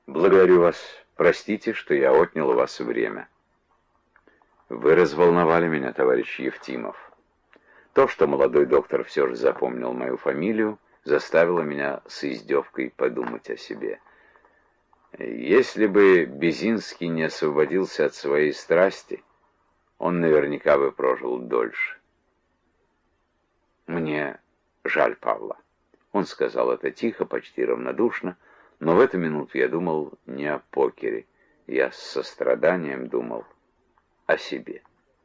Благодарю вас. Простите, что я отнял у вас время. Вы разволновали меня, товарищ Евтимов. То, что молодой доктор все же запомнил мою фамилию, заставило меня с издевкой подумать о себе. Если бы Безинский не освободился от своей страсти, он наверняка бы прожил дольше. Мне жаль Павла. Он сказал это тихо, почти равнодушно, но в эту минуту я думал не о покере. Я с состраданием думал о себе.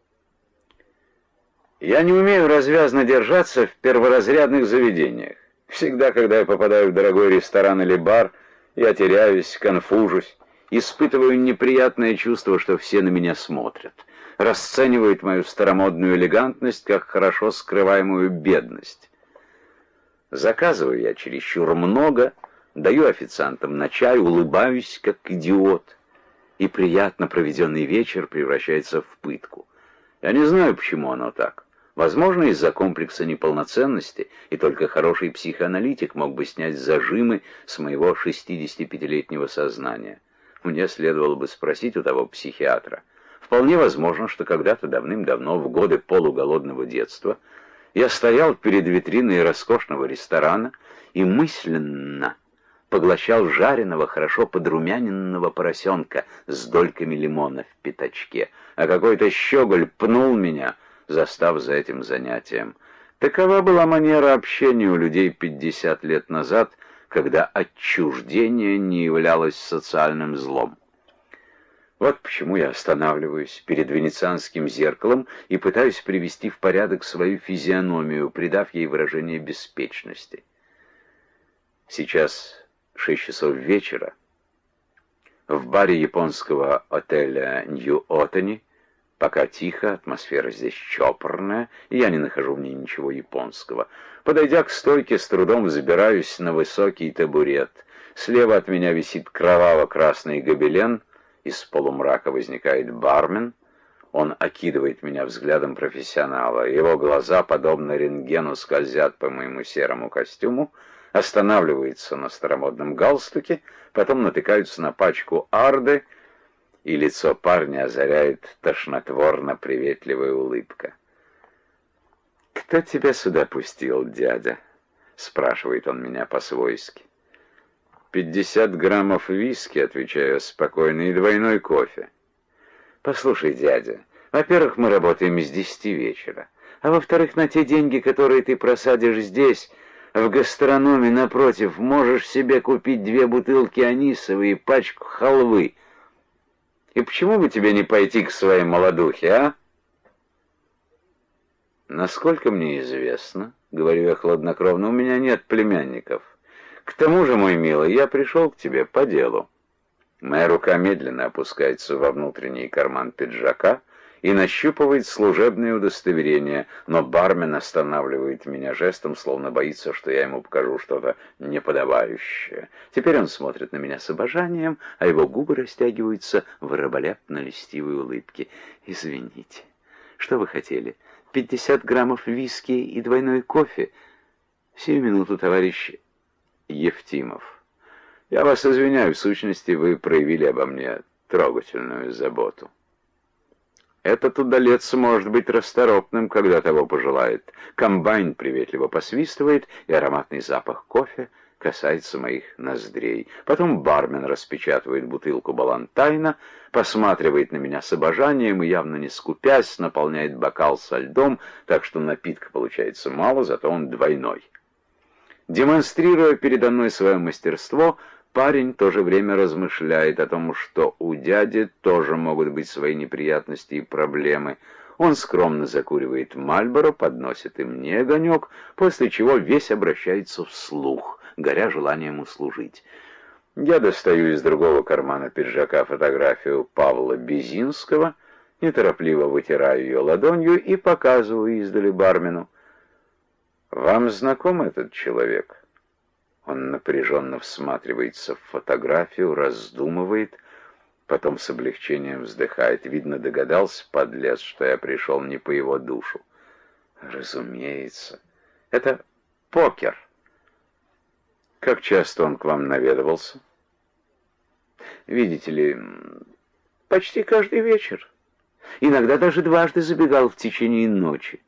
Я не умею развязно держаться в перворазрядных заведениях. Всегда, когда я попадаю в дорогой ресторан или бар, я теряюсь, конфужусь, испытываю неприятное чувство, что все на меня смотрят, расценивают мою старомодную элегантность как хорошо скрываемую бедность. Заказываю я чересчур много, даю официантам на чай, улыбаюсь, как идиот, и приятно проведенный вечер превращается в пытку. Я не знаю, почему оно так. Возможно, из-за комплекса неполноценности, и только хороший психоаналитик мог бы снять зажимы с моего 65-летнего сознания. Мне следовало бы спросить у того психиатра. Вполне возможно, что когда-то давным-давно, в годы полуголодного детства, я стоял перед витриной роскошного ресторана и мысленно поглощал жареного, хорошо подрумяненного поросенка с дольками лимона в пятачке, а какой-то щеголь пнул меня, застав за этим занятием. Такова была манера общения у людей 50 лет назад, когда отчуждение не являлось социальным злом. Вот почему я останавливаюсь перед венецианским зеркалом и пытаюсь привести в порядок свою физиономию, придав ей выражение беспечности. Сейчас 6 часов вечера. В баре японского отеля Нью-Отани пока тихо, атмосфера здесь чопорная, и я не нахожу в ней ничего японского. Подойдя к стойке, с трудом взбираюсь на высокий табурет. Слева от меня висит кроваво-красный гобелен. Из полумрака возникает бармен. Он окидывает меня взглядом профессионала. Его глаза, подобно рентгену, скользят по моему серому костюму, останавливаются на старомодном галстуке, потом натыкаются на пачку арды, и лицо парня озаряет тошнотворно-приветливая улыбка. «Кто тебя сюда пустил, дядя?» — спрашивает он меня по-свойски. 50 граммов виски, отвечаю спокойно, и двойной кофе. Послушай, дядя, во-первых, мы работаем с 10 вечера, а во-вторых, на те деньги, которые ты просадишь здесь, в гастрономе, напротив, можешь себе купить 2 бутылки анисовой и пачку халвы. И почему бы тебе не пойти к своей молодухе, а? Насколько мне известно, говорю я хладнокровно, у меня нет племянников. К тому же, мой милый, я пришел к тебе по делу. Моя рука медленно опускается во внутренний карман пиджака и нащупывает служебное удостоверение, но бармен останавливает меня жестом, словно боится, что я ему покажу что-то неподобающее. Теперь он смотрит на меня с обожанием, а его губы растягиваются в раболепно-льстивой улыбке. «Извините, что вы хотели? 50 граммов виски и двойной кофе? Сию минуту, товарищ Евтимов. Я вас извиняю, в сущности, вы проявили обо мне трогательную заботу. Этот удалец может быть расторопным, когда того пожелает. Комбайн приветливо посвистывает, и ароматный запах кофе касается моих ноздрей. Потом бармен распечатывает бутылку балантайна, посматривает на меня с обожанием и, явно не скупясь, наполняет бокал со льдом, так что напитка получается мало, зато он двойной. Демонстрируя передо мной свое мастерство, парень в то же время размышляет о том, что у дяди тоже могут быть свои неприятности и проблемы. Он скромно закуривает Мальборо, подносит и мне огонек, после чего весь обращается вслух, горя желанием услужить. Я достаю из другого кармана пиджака фотографию Павла Безинского, неторопливо вытираю ее ладонью и показываю издали бармену. «Вам знаком этот человек?» Он напряженно всматривается в фотографию, раздумывает, потом с облегчением вздыхает. Видно, догадался, подлец, что я пришел не по его душу. «Разумеется. Это покер». «Как часто он к вам наведывался?» видите ли, почти каждый вечер. Иногда даже дважды забегал в течение ночи.